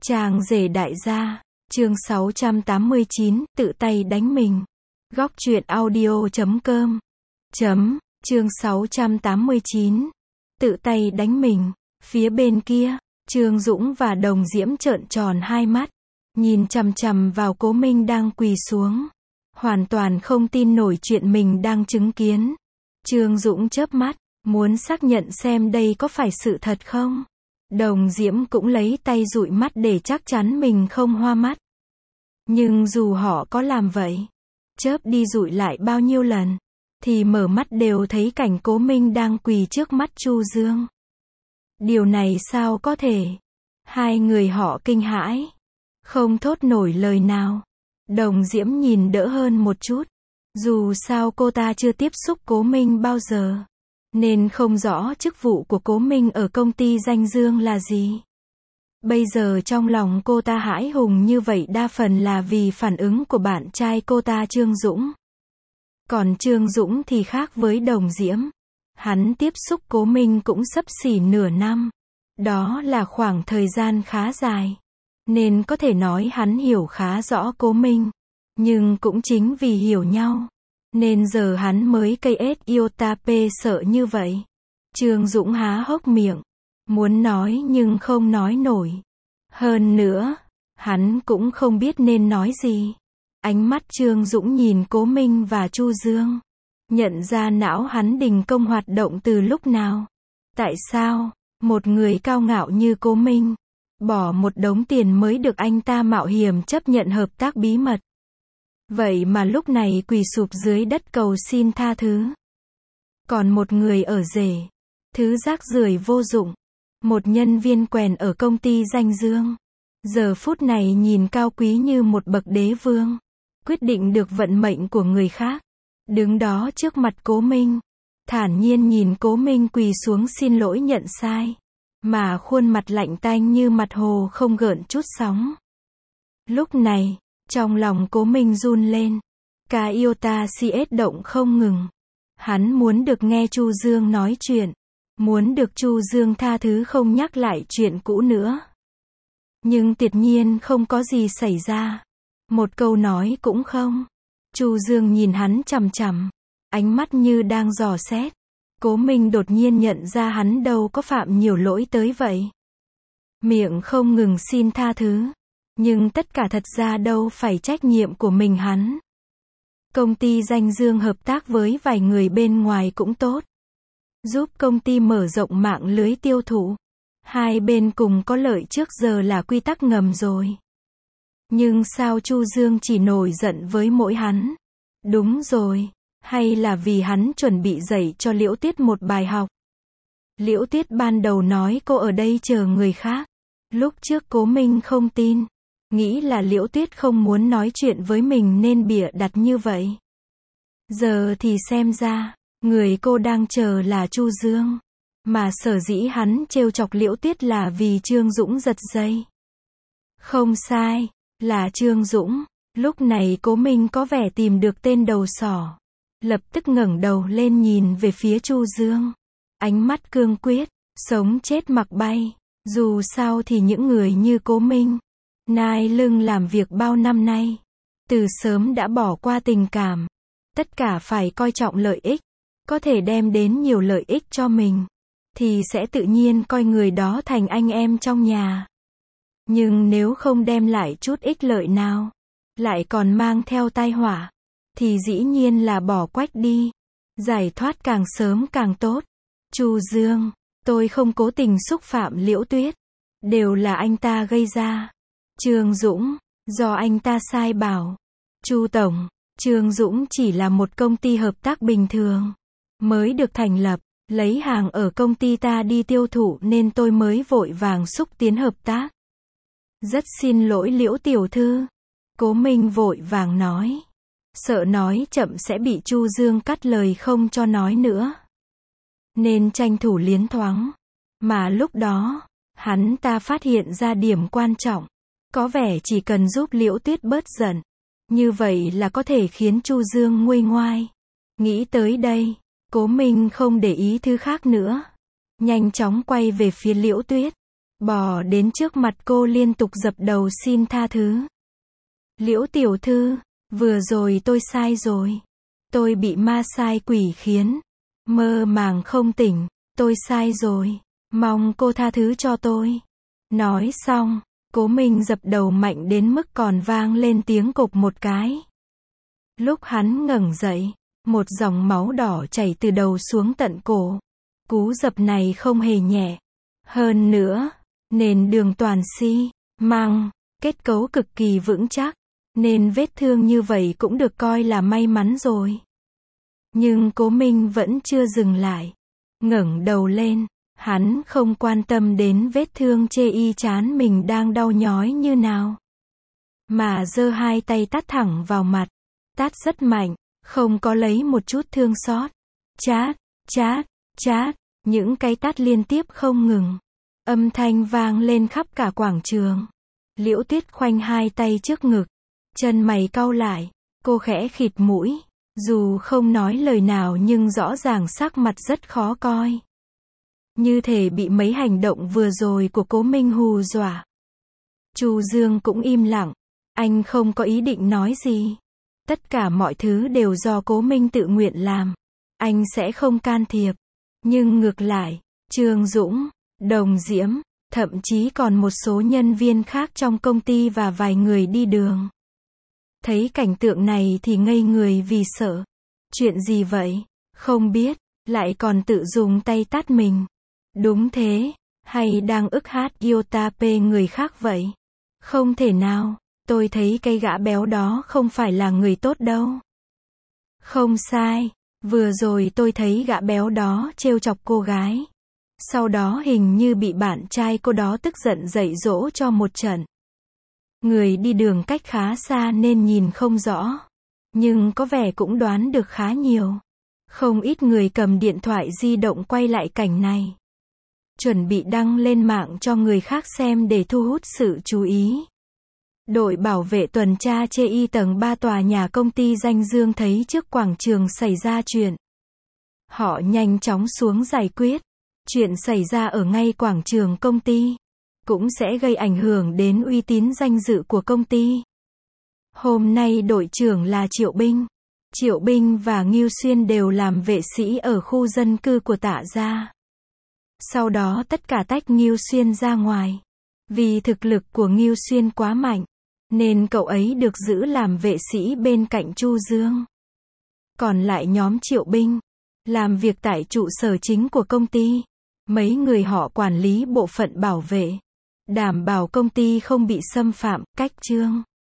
Chàng rể đại gia, chương 689, tự tay đánh mình. Góc truyện audio.com. Chương 689, tự tay đánh mình. Phía bên kia, Trương Dũng và Đồng Diễm trợn tròn hai mắt, nhìn chằm chằm vào Cố Minh đang quỳ xuống, hoàn toàn không tin nổi chuyện mình đang chứng kiến. Trương Dũng chớp mắt, muốn xác nhận xem đây có phải sự thật không. Đồng Diễm cũng lấy tay dụi mắt để chắc chắn mình không hoa mắt. Nhưng dù họ có làm vậy, chớp đi dụi lại bao nhiêu lần, thì mở mắt đều thấy cảnh Cố Minh đang quỳ trước mắt Chu Dương. Điều này sao có thể? Hai người họ kinh hãi, không thốt nổi lời nào. Đồng Diễm nhìn đỡ hơn một chút. Dù sao cô ta chưa tiếp xúc Cố Minh bao giờ, nên không rõ chức vụ của Cố Minh ở công ty Danh Dương là gì. Bây giờ trong lòng cô ta hãi hùng như vậy đa phần là vì phản ứng của bạn trai cô ta Trương Dũng. Còn Trương Dũng thì khác với Đồng Diễm. Hắn tiếp xúc Cố Minh cũng xấp xỉ nửa năm. Đó là khoảng thời gian khá dài, nên có thể nói hắn hiểu khá rõ Cố Minh. Nhưng cũng chính vì hiểu nhau, nên giờ hắn mới cây ết iota p sợ như vậy. Trương Dũng há hốc miệng, muốn nói nhưng không nói nổi. Hơn nữa, hắn cũng không biết nên nói gì. Ánh mắt Trương Dũng nhìn Cố Minh và Chu Dương, nhận ra não hắn đình công hoạt động từ lúc nào. Tại sao, một người cao ngạo như Cố Minh, bỏ một đống tiền mới được anh ta mạo hiểm chấp nhận hợp tác bí mật. Vậy mà lúc này quỳ sụp dưới đất cầu xin tha thứ. Còn một người ở rể, thứ rác rưởi vô dụng, một nhân viên quèn ở công ty Danh Dương, giờ phút này nhìn cao quý như một bậc đế vương, quyết định được vận mệnh của người khác. Đứng đó trước mặt Cố Minh, thản nhiên nhìn Cố Minh quỳ xuống xin lỗi nhận sai, mà khuôn mặt lạnh tanh như mặt hồ không gợn chút sóng. Lúc này, trong lòng Cố Minh run lên, cả iota cs động không ngừng. Hắn muốn được nghe Chu Dương nói chuyện, muốn được Chu Dương tha thứ không nhắc lại chuyện cũ nữa. Nhưng tuyệt nhiên không có gì xảy ra. Một câu nói cũng không. Chu Dương nhìn hắn chằm chằm, ánh mắt như đang dò xét. Cố Minh đột nhiên nhận ra hắn đâu có phạm nhiều lỗi tới vậy. Miệng không ngừng xin tha thứ, nhưng tất cả thật ra đâu phải trách nhiệm của mình hắn. Công ty Danh Dương hợp tác với vài người bên ngoài cũng tốt, giúp công ty mở rộng mạng lưới tiêu thụ. Hai bên cùng có lợi trước giờ là quy tắc ngầm rồi. Nhưng sao Chu Dương chỉ nổi giận với mỗi hắn? Đúng rồi, hay là vì hắn chuẩn bị dạy cho Liễu Tuyết một bài học? Liễu Tuyết ban đầu nói cô ở đây chờ người khác. Lúc trước Cố Minh không tin, nghĩ là Liễu Tuyết không muốn nói chuyện với mình nên bịa đặt như vậy. Giờ thì xem ra, người cô đang chờ là Chu Dương. Mà sở dĩ hắn trêu chọc Liễu Tuyết là vì Trương Dũng giật dây. Không sai, là Trương Dũng. Lúc này Cố Minh có vẻ tìm được tên đầu sỏ, lập tức ngẩng đầu lên nhìn về phía Chu Dương. Ánh mắt cương quyết, sống chết mặc bay. Dù sao thì những người như Cố Minh, nai lưng làm việc bao năm nay, từ sớm đã bỏ qua tình cảm. Tất cả phải coi trọng lợi ích, có thể đem đến nhiều lợi ích cho mình, thì sẽ tự nhiên coi người đó thành anh em trong nhà. Nhưng nếu không đem lại chút ích lợi nào, lại còn mang theo tai họa, thì dĩ nhiên là bỏ quách đi. Giải thoát càng sớm càng tốt. Chu Dương, tôi không cố tình xúc phạm Liễu Tuyết, đều là anh ta gây ra. Trương Dũng, do anh ta sai bảo. Chu Tổng, Trương Dũng chỉ là một công ty hợp tác bình thường, mới được thành lập, lấy hàng ở công ty ta đi tiêu thụ nên tôi mới vội vàng xúc tiến hợp tác. Rất xin lỗi Liễu tiểu thư. Cố Minh vội vàng nói, sợ nói chậm sẽ bị Chu Dương cắt lời không cho nói nữa, nên tranh thủ liến thoáng. Mà lúc đó, hắn ta phát hiện ra điểm quan trọng, có vẻ chỉ cần giúp Liễu Tuyết bớt giận, như vậy là có thể khiến Chu Dương nguôi ngoai. Nghĩ tới đây, Cố Minh không để ý thứ khác nữa, nhanh chóng quay về phía Liễu Tuyết, bò đến trước mặt cô liên tục dập đầu xin tha thứ. Liễu tiểu thư, vừa rồi tôi sai rồi. Tôi bị ma sai quỷ khiến. Mơ màng không tỉnh, tôi sai rồi. Mong cô tha thứ cho tôi. Nói xong, Cố Minh dập đầu mạnh đến mức còn vang lên tiếng cộp một cái. Lúc hắn ngẩng dậy, một dòng máu đỏ chảy từ đầu xuống tận cổ. Cú dập này không hề nhẹ. Hơn nữa, nền đường toàn xi măng, kết cấu cực kỳ vững chắc, nên vết thương như vậy cũng được coi là may mắn rồi. Nhưng Cố Minh vẫn chưa dừng lại. Ngẩng đầu lên, hắn không quan tâm đến vết thương chê y chán mình đang đau nhói như nào. Mà giơ hai tay tát thẳng vào mặt. Tát rất mạnh, không có lấy một chút thương xót. Chát, chát, chát, những cái tát liên tiếp không ngừng. Âm thanh vang lên khắp cả quảng trường. Liễu Tuyết khoanh hai tay trước ngực. Chân mày cau lại, cô khẽ khịt mũi. Dù không nói lời nào nhưng rõ ràng sắc mặt rất khó coi. Như thể bị mấy hành động vừa rồi của Cố Minh hù dọa. Chu Dương cũng im lặng. Anh không có ý định nói gì. Tất cả mọi thứ đều do Cố Minh tự nguyện làm. Anh sẽ không can thiệp. Nhưng ngược lại, Trương Dũng, Đồng Diễm, thậm chí còn một số nhân viên khác trong công ty và vài người đi đường. Thấy cảnh tượng này thì ngây người vì sợ. Chuyện gì vậy? Không biết, lại còn tự dùng tay tát mình. Đúng thế, hay đang ức hát iota p người khác vậy? Không thể nào, tôi thấy cái gã béo đó không phải là người tốt đâu. Không sai, vừa rồi tôi thấy gã béo đó trêu chọc cô gái. Sau đó hình như bị bạn trai cô đó tức giận dạy dỗ cho một trận. Người đi đường cách khá xa nên nhìn không rõ. Nhưng có vẻ cũng đoán được khá nhiều. Không ít người cầm điện thoại di động quay lại cảnh này. Chuẩn bị đăng lên mạng cho người khác xem để thu hút sự chú ý. Đội bảo vệ tuần tra chê y tầng 3 tòa nhà công ty Danh Dương thấy trước quảng trường xảy ra chuyện. Họ nhanh chóng xuống giải quyết. Chuyện xảy ra ở ngay quảng trường công ty. Cũng sẽ gây ảnh hưởng đến uy tín danh dự của công ty. Hôm nay đội trưởng là Triệu Binh. Triệu Binh và Ngưu Xuyên đều làm vệ sĩ ở khu dân cư của Tạ gia. Sau đó tất cả tách Ngưu Xuyên ra ngoài. Vì thực lực của Ngưu Xuyên quá mạnh, nên cậu ấy được giữ làm vệ sĩ bên cạnh Chu Dương. Còn lại nhóm Triệu Binh, làm việc tại trụ sở chính của công ty. Mấy người họ quản lý bộ phận bảo vệ, đảm bảo công ty không bị xâm phạm, cách chương.